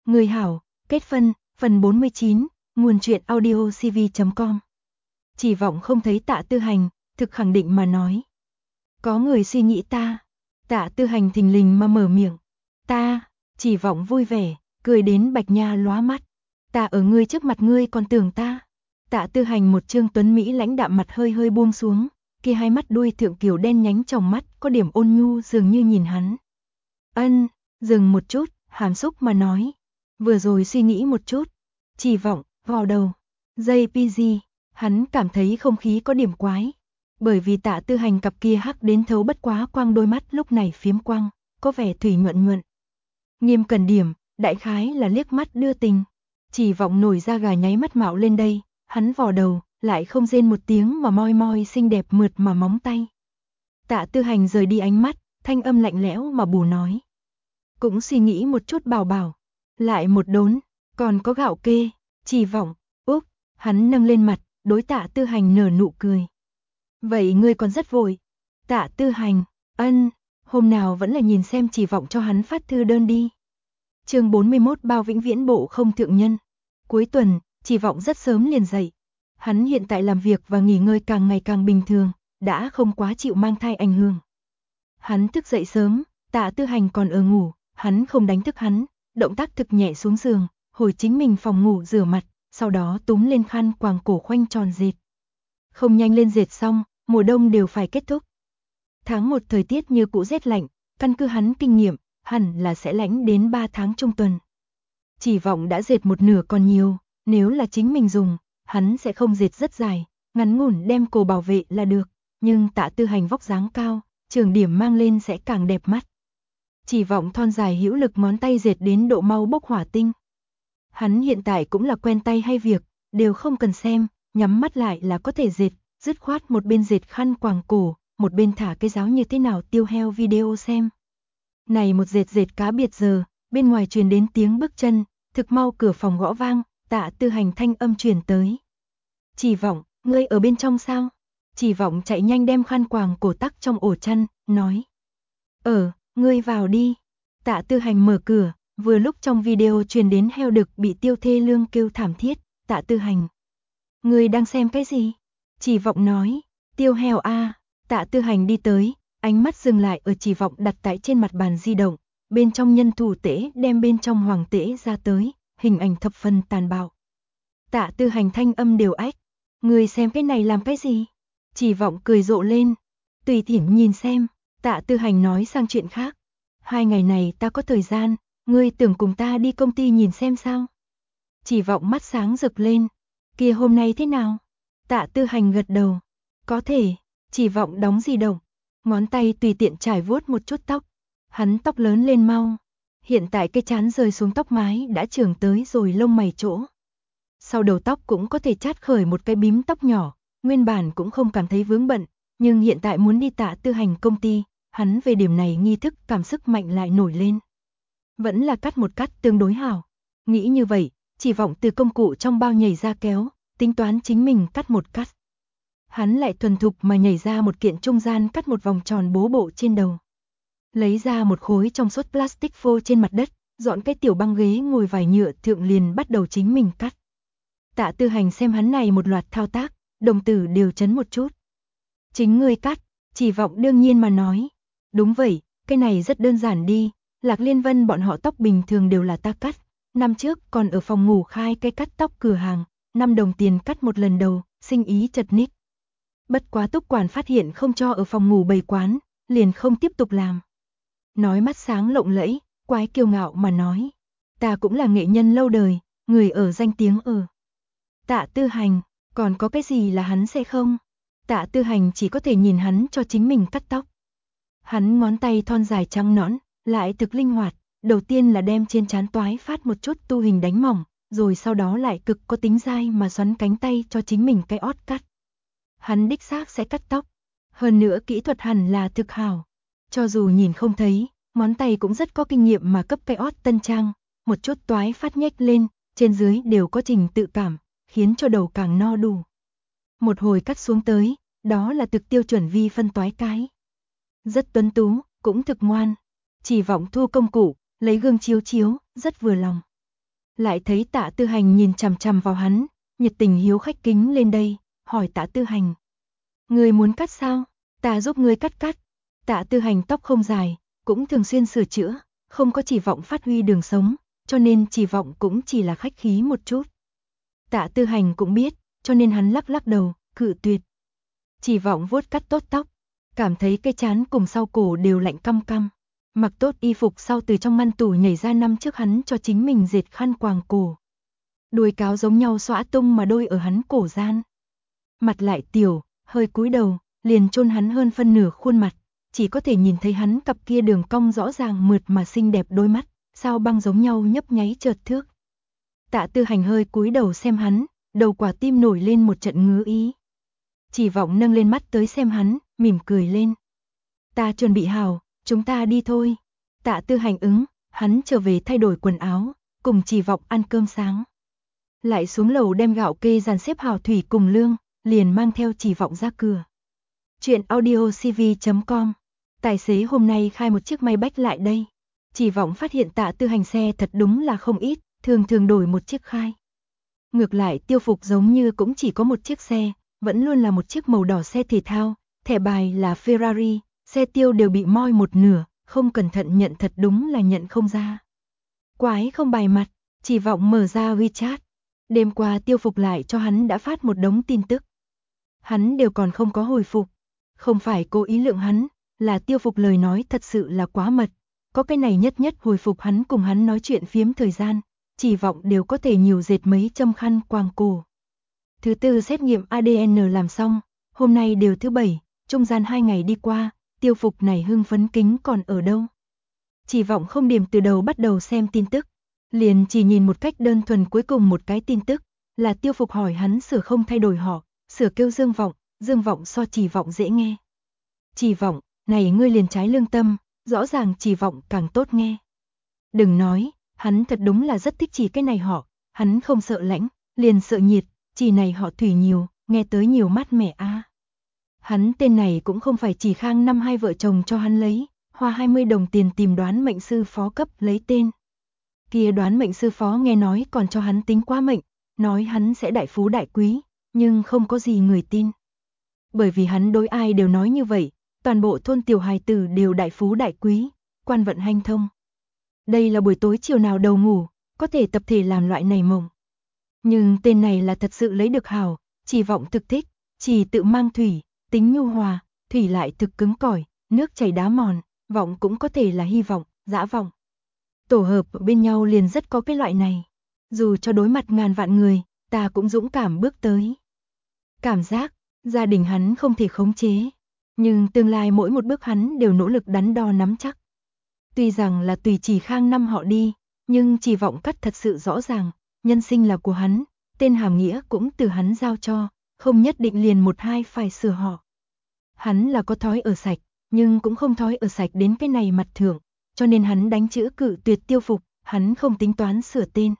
Người hảo, kết phân, phần 49, nguồn truyện audio cv.com. Chỉ vọng không thấy Tạ Tư Hành, thực khẳng định mà nói. Có người suy nghĩ ta. Tạ Tư Hành thình lình mà mở miệng. Ta, Chỉ vọng vui vẻ, cười đến bạch nha lóa mắt. Ta ở ngươi trước mặt ngươi còn tưởng ta. Tạ Tư Hành một trương tuấn Mỹ lãnh đạm mặt hơi hơi buông xuống, kia hai mắt đuôi thượng kiểu đen nhánh trong mắt có điểm ôn nhu dường như nhìn hắn. Ân, dừng một chút, hàm xúc mà nói. Vừa rồi suy nghĩ một chút. Chỉ vọng, vào đầu. JPG, hắn cảm thấy không khí có điểm quái. Bởi vì Tạ Tư Hành cặp kia hắc đến thấu bất quá quang đôi mắt lúc này phiếm quang, có vẻ thủy nhuận nhuận. Nghiêm cẩn điểm, đại khái là liếc mắt đưa tình. Chỉ vọng nổi da gà nháy mắt mạo lên đây, hắn vò đầu, lại không rên một tiếng mà moi moi xinh đẹp mượt mà móng tay. Tạ Tư Hành rời đi ánh mắt, thanh âm lạnh lẽo mà bù nói. Cũng suy nghĩ một chút bảo bảo. Lại một đốn, còn có gạo kê, Chỉ vọng, úp, hắn nâng lên mặt, đối Tạ Tư Hành nở nụ cười. Vậy ngươi còn rất vội. Tạ Tư Hành, ân, hôm nào vẫn là nhìn xem Chỉ vọng cho hắn phát thư đơn đi. Chương 41 bao vĩnh viễn bộ không thượng nhân. Cuối tuần, Chỉ vọng rất sớm liền dậy. Hắn hiện tại làm việc và nghỉ ngơi càng ngày càng bình thường, đã không quá chịu mang thai ảnh hưởng. Hắn thức dậy sớm, Tạ Tư Hành còn ở ngủ, hắn không đánh thức hắn, động tác thực nhẹ xuống giường, hồi chính mình phòng ngủ rửa mặt, sau đó túm lên khăn quàng cổ khoanh tròn dệt. Không nhanh lên dệt xong, mùa đông đều phải kết thúc. Tháng 1 thời tiết như cũ rét lạnh, căn cứ hắn kinh nghiệm, hẳn là sẽ lạnh đến 3 tháng trung tuần. Chỉ vọng đã dệt một nửa còn nhiều, nếu là chính mình dùng, hắn sẽ không dệt rất dài, ngắn ngủn đem cổ bảo vệ là được, nhưng Tạ Tư Hành vóc dáng cao, trường điểm mang lên sẽ càng đẹp mắt. Chỉ vọng thon dài hữu lực ngón tay dệt đến độ mau bốc hỏa tinh. Hắn hiện tại cũng là quen tay hay việc, đều không cần xem, nhắm mắt lại là có thể dệt, dứt khoát một bên dệt khăn quàng cổ, một bên thả cái giáo như thế nào tiêu heo video xem. Này một dệt cá biệt giờ, bên ngoài truyền đến tiếng bước chân, thực mau cửa phòng gõ vang, Tạ Tư Hành thanh âm truyền tới. Chỉ vọng, ngươi ở bên trong sao? Chỉ vọng chạy nhanh đem khăn quàng cổ tắc trong ổ chăn, nói. Ngươi vào đi. Tạ Tư Hành mở cửa, vừa lúc trong video truyền đến heo đực bị tiêu thê lương kêu thảm thiết. Tạ Tư Hành. Ngươi đang xem cái gì? Chỉ vọng nói. Tiêu heo a. Tạ Tư Hành đi tới, ánh mắt dừng lại ở Chỉ vọng đặt tại trên mặt bàn di động. Bên trong nhân thủ tễ đem bên trong hoàng tễ ra tới, hình ảnh thập phần tàn bạo. Tạ Tư Hành thanh âm đều ách. Ngươi xem cái này làm cái gì? Chỉ vọng cười rộ lên. Tùy tiện nhìn xem. Tạ Tư Hành nói sang chuyện khác. 2 ngày này ta có thời gian, ngươi tưởng cùng ta đi công ty nhìn xem sao? Chỉ vọng mắt sáng rực lên. Kia hôm nay thế nào? Tạ Tư Hành gật đầu. Có thể. Chỉ vọng đóng di động, ngón tay tùy tiện trải vuốt một chút tóc. Hắn tóc lớn lên mau. Hiện tại cái chán rơi xuống tóc mái đã trưởng tới rồi lông mày chỗ. Sau đầu tóc cũng có thể chát khởi một cái bím tóc nhỏ, nguyên bản cũng không cảm thấy vướng bận, nhưng hiện tại muốn đi Tạ Tư Hành công ty, hắn về điểm này nghi thức cảm sức mạnh lại nổi lên. Vẫn là cắt một cắt tương đối hảo. Nghĩ như vậy, Chỉ vọng từ công cụ trong bao nhảy ra kéo, tính toán chính mình cắt một cắt. Hắn lại thuần thục mà nhảy ra một kiện trung gian cắt một vòng tròn bố bộ trên đầu. Lấy ra một khối trong suốt plastic phô trên mặt đất, dọn cái tiểu băng ghế ngồi vải nhựa thượng liền bắt đầu chính mình cắt. Tạ Tư Hành xem hắn này một loạt thao tác, đồng tử đều chấn một chút. Chính ngươi cắt, Chỉ vọng đương nhiên mà nói. Đúng vậy, cái này rất đơn giản đi, Lạc Liên Vân bọn họ tóc bình thường đều là ta cắt. Năm trước còn ở phòng ngủ khai cái cắt tóc cửa hàng, 5 đồng tiền cắt một lần đầu, sinh ý chật ních. Bất quá Túc quản phát hiện không cho ở phòng ngủ bày quán, liền không tiếp tục làm. Nói mắt sáng lộng lẫy, quái kiêu ngạo mà nói. Ta cũng là nghệ nhân lâu đời, người ở danh tiếng ở. Tạ Tư Hành, còn có cái gì là hắn sẽ không? Tạ Tư Hành chỉ có thể nhìn hắn cho chính mình cắt tóc. Hắn ngón tay thon dài trắng nõn, lại thực linh hoạt, đầu tiên là đem trên trán toái phát một chút tu hình đánh mỏng, rồi sau đó lại cực có tính dai mà xoắn cánh tay cho chính mình cái ót cắt. Hắn đích xác sẽ cắt tóc, hơn nữa kỹ thuật hẳn là thực hảo. Cho dù nhìn không thấy, ngón tay cũng rất có kinh nghiệm mà cấp cái ót tân trang, một chút toái phát nhếch lên, trên dưới đều có trình tự cảm, khiến cho đầu càng no đủ. Một hồi cắt xuống tới, đó là thực tiêu chuẩn vi phân toái cái. Rất tuấn tú, cũng thực ngoan. Chỉ vọng thu công cụ, lấy gương chiếu chiếu, rất vừa lòng. Lại thấy Tạ Tư Hành nhìn chằm chằm vào hắn, nhiệt tình hiếu khách kính lên đây, hỏi Tạ Tư Hành. Ngươi muốn cắt sao? Ta giúp ngươi cắt cắt. Tạ Tư Hành tóc không dài, cũng thường xuyên sửa chữa, không có chỉ vọng phát huy đường sống, cho nên chỉ vọng cũng chỉ là khách khí một chút. Tạ Tư Hành cũng biết, cho nên hắn lắc lắc đầu, cự tuyệt. Chỉ vọng vuốt cắt tốt tóc, cảm thấy cái trán cùng sau cổ đều lạnh căm căm. Mặc tốt y phục sau từ trong ngăn tủ nhảy ra năm trước hắn cho chính mình dệt khăn quàng cổ. Đuôi cáo giống nhau xõa tung mà đôi ở hắn cổ gian. Mặt lại tiểu, hơi cúi đầu, liền chôn hắn hơn phân nửa khuôn mặt, chỉ có thể nhìn thấy hắn cặp kia đường cong rõ ràng mượt mà xinh đẹp đôi mắt, sao băng giống nhau nhấp nháy chợt thước. Tạ Tư Hành hơi cúi đầu xem hắn, đầu quả tim nổi lên một trận ngứa ý. Chỉ vọng nâng lên mắt tới xem hắn, mỉm cười lên. Ta chuẩn bị hào, chúng ta đi thôi. Tạ Tư Hành ứng, hắn trở về thay đổi quần áo, cùng Chỉ vọng ăn cơm sáng. Lại xuống lầu đem gạo kê dàn xếp hào thủy cùng lương, liền mang theo Chỉ vọng ra cửa. Chuyện audio cv.com. Tài xế hôm nay khai một chiếc Maybach lại đây. Chỉ vọng phát hiện Tạ Tư Hành xe thật đúng là không ít, thường thường đổi một chiếc khai. Ngược lại Tiêu Phục giống như cũng chỉ có một chiếc xe, vẫn luôn là một chiếc màu đỏ xe thể thao, thẻ bài là Ferrari, xe Tiêu đều bị moi một nửa, không cẩn thận nhận thật đúng là nhận không ra. Quái không bài mặt, Chỉ vọng mở ra WeChat. Đêm qua Tiêu Phục lại cho hắn đã phát một đống tin tức. Hắn đều còn không có hồi phục. Không phải cố ý lượng hắn, là Tiêu Phục lời nói thật sự là quá mật. Có cái này nhất nhất hồi phục hắn cùng hắn nói chuyện phiếm thời gian, Chỉ vọng đều có thể nhiều dệt mấy châm khăn quàng cổ. Thứ tư xét nghiệm ADN làm xong, hôm nay đều thứ bảy, trung gian 2 ngày đi qua, Tiêu Phục này hưng phấn kính còn ở đâu. Chỉ vọng không điểm từ đầu bắt đầu xem tin tức, liền chỉ nhìn một cách đơn thuần cuối cùng một cái tin tức, là Tiêu Phục hỏi hắn sửa không thay đổi họ, sửa kêu Dương Vọng so Chỉ vọng dễ nghe. Chỉ vọng, này ngươi liền trái lương tâm, rõ ràng Chỉ vọng càng tốt nghe. Đừng nói, hắn thật đúng là rất thích Chỉ cái này họ, hắn không sợ lãnh, liền sợ nhiệt, Chỉ này họ thủy nhiều, nghe tới nhiều mát mẻ a. Hắn tên này cũng không phải Chỉ Khang năm hai vợ chồng cho hắn lấy, hoa 20 đồng tiền tìm đoán mệnh sư phó cấp lấy tên. Kia đoán mệnh sư phó nghe nói còn cho hắn tính qua mệnh, nói hắn sẽ đại phú đại quý, nhưng không có gì người tin. Bởi vì hắn đối ai đều nói như vậy, toàn bộ thôn tiểu hài tử đều đại phú đại quý, quan vận hanh thông. Đây là buổi tối chiều nào đầu ngủ, có thể tập thể làm loại này mộng. Nhưng tên này là thật sự lấy được hào, Chỉ vọng thực thích, Chỉ tự mang thủy, tính nhu hòa, thủy lại thực cứng cỏi, nước chảy đá mòn, vọng cũng có thể là hy vọng, dã vọng. Tổ hợp bên nhau liền rất có cái loại này. Dù cho đối mặt ngàn vạn người, ta cũng dũng cảm bước tới. Cảm giác, gia đình hắn không thể khống chế. Nhưng tương lai mỗi một bước hắn đều nỗ lực đắn đo nắm chắc. Tuy rằng là tùy Chỉ Khang năm họ đi, nhưng Chỉ vọng cắt thật sự rõ ràng, nhân sinh là của hắn, tên hàm nghĩa cũng từ hắn giao cho, không nhất định liền một hai phải sửa họ. Hắn là có thói ở sạch, nhưng cũng không thói ở sạch đến cái này mặt thượng, cho nên hắn đánh chữ cự tuyệt Tiêu Phục, hắn không tính toán sửa tên.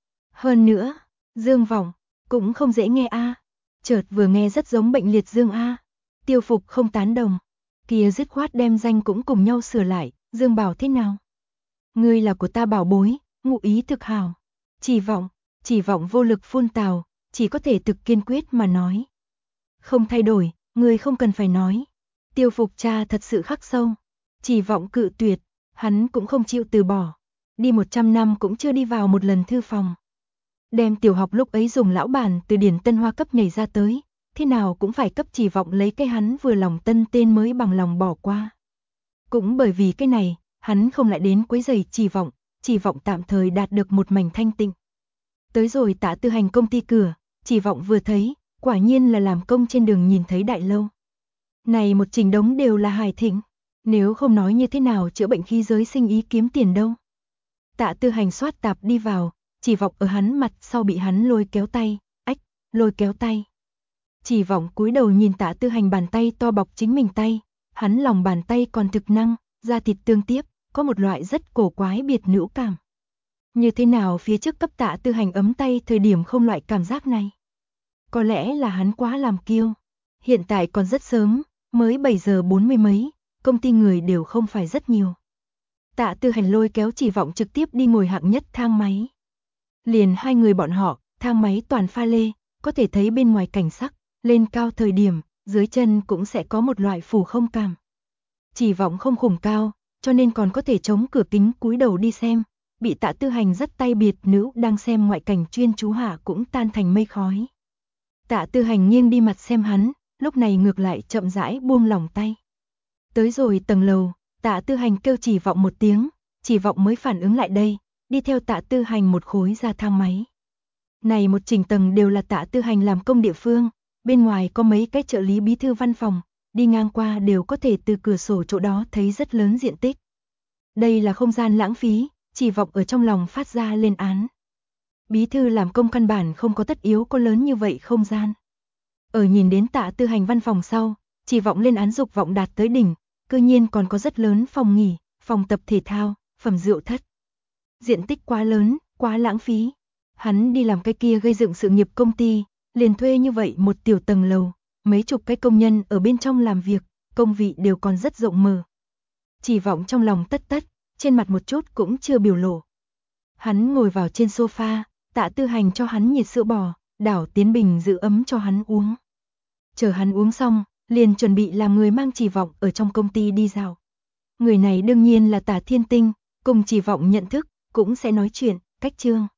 Hơn nữa, Dương Vọng, cũng không dễ nghe a. Chợt vừa nghe rất giống bệnh liệt dương a. Tiêu Phục không tán đồng, kia dứt khoát đem danh cũng cùng nhau sửa lại, Dương bảo thế nào? Ngươi là của ta bảo bối, ngụ ý thực hảo. Chỉ vọng vô lực phun tào, chỉ có thể thực kiên quyết mà nói. Không thay đổi, ngươi không cần phải nói. Tiêu Phục cha thật sự khắc sâu. Chỉ vọng cự tuyệt, hắn cũng không chịu từ bỏ. Đi 100 năm cũng chưa đi vào một lần thư phòng. Đem tiểu học lúc ấy dùng lão bản từ điển Tân Hoa cấp nhảy ra tới, thế nào cũng phải cấp Chỉ vọng lấy cái hắn vừa lòng tân tên mới bằng lòng bỏ qua. Cũng bởi vì cái này, hắn không lại đến quấy rầy Chỉ vọng tạm thời đạt được một mảnh thanh tịnh. Tới rồi Tạ Tư Hành công ty cửa, Chỉ vọng vừa thấy, quả nhiên là làm công trên đường nhìn thấy đại lâu. Này một trình đống đều là hài thịnh, nếu không nói như thế nào chữa bệnh khi giới sinh ý kiếm tiền đâu. Tạ Tư Hành xoát tạp đi vào, Chỉ vọng ở hắn mặt sau bị hắn lôi kéo tay, lôi kéo tay. Chỉ vọng cúi đầu nhìn Tạ Tư Hành bàn tay to bọc chính mình tay, hắn lòng bàn tay còn thực năng, da thịt tương tiếp, có một loại rất cổ quái biệt nữ cảm. Như thế nào phía trước cấp Tạ Tư Hành ấm tay thời điểm không loại cảm giác này? Có lẽ là hắn quá làm kiêu. Hiện tại còn rất sớm, mới 7 giờ 40 mấy, công ty người đều không phải rất nhiều. Tạ Tư Hành lôi kéo Chỉ vọng trực tiếp đi ngồi hạng nhất thang máy. Liền hai người bọn họ, thang máy toàn pha lê, có thể thấy bên ngoài cảnh sắc, lên cao thời điểm, dưới chân cũng sẽ có một loại phủ không cảm. Chỉ vọng không khủng cao, cho nên còn có thể chống cửa kính cúi đầu đi xem, bị Tạ Tư Hành dắt tay biệt nữ đang xem ngoại cảnh chuyên chú hạ cũng tan thành mây khói. Tạ Tư Hành nghiêng đi mặt xem hắn, lúc này ngược lại chậm rãi buông lỏng tay. Tới rồi tầng lầu, Tạ Tư Hành kêu Chỉ Vọng một tiếng, Chỉ Vọng mới phản ứng lại đây, đi theo Tạ Tư Hành một khối ra thang máy. Này một chỉnh tầng đều là Tạ Tư Hành làm công địa phương, bên ngoài có mấy cái trợ lý bí thư văn phòng, đi ngang qua đều có thể từ cửa sổ chỗ đó thấy rất lớn diện tích. Đây là không gian lãng phí, Chỉ Vọng ở trong lòng phát ra lên án. Bí thư làm công căn bản không có tất yếu có lớn như vậy không gian. Ở nhìn đến Tạ Tư Hành văn phòng sau, Chỉ Vọng lên án dục vọng đạt tới đỉnh, cư nhiên còn có rất lớn phòng nghỉ, phòng tập thể thao, phẩm rượu thất. Diện tích quá lớn, quá lãng phí. Hắn đi làm cái kia gây dựng sự nghiệp công ty, liền thuê như vậy một tiểu tầng lầu, mấy chục cái công nhân ở bên trong làm việc, công vị đều còn rất rộng mở. Chỉ Vọng trong lòng tất tất, trên mặt một chút cũng chưa biểu lộ. Hắn ngồi vào trên sofa, Tạ Tư Hành cho hắn nhiệt sữa bò, đảo tiến bình giữ ấm cho hắn uống. Chờ hắn uống xong, liền chuẩn bị làm người mang Chỉ Vọng ở trong công ty đi dạo. Người này đương nhiên là Tạ Thiên Tinh, cùng Chỉ Vọng nhận thức, cũng sẽ nói chuyện, cách chương.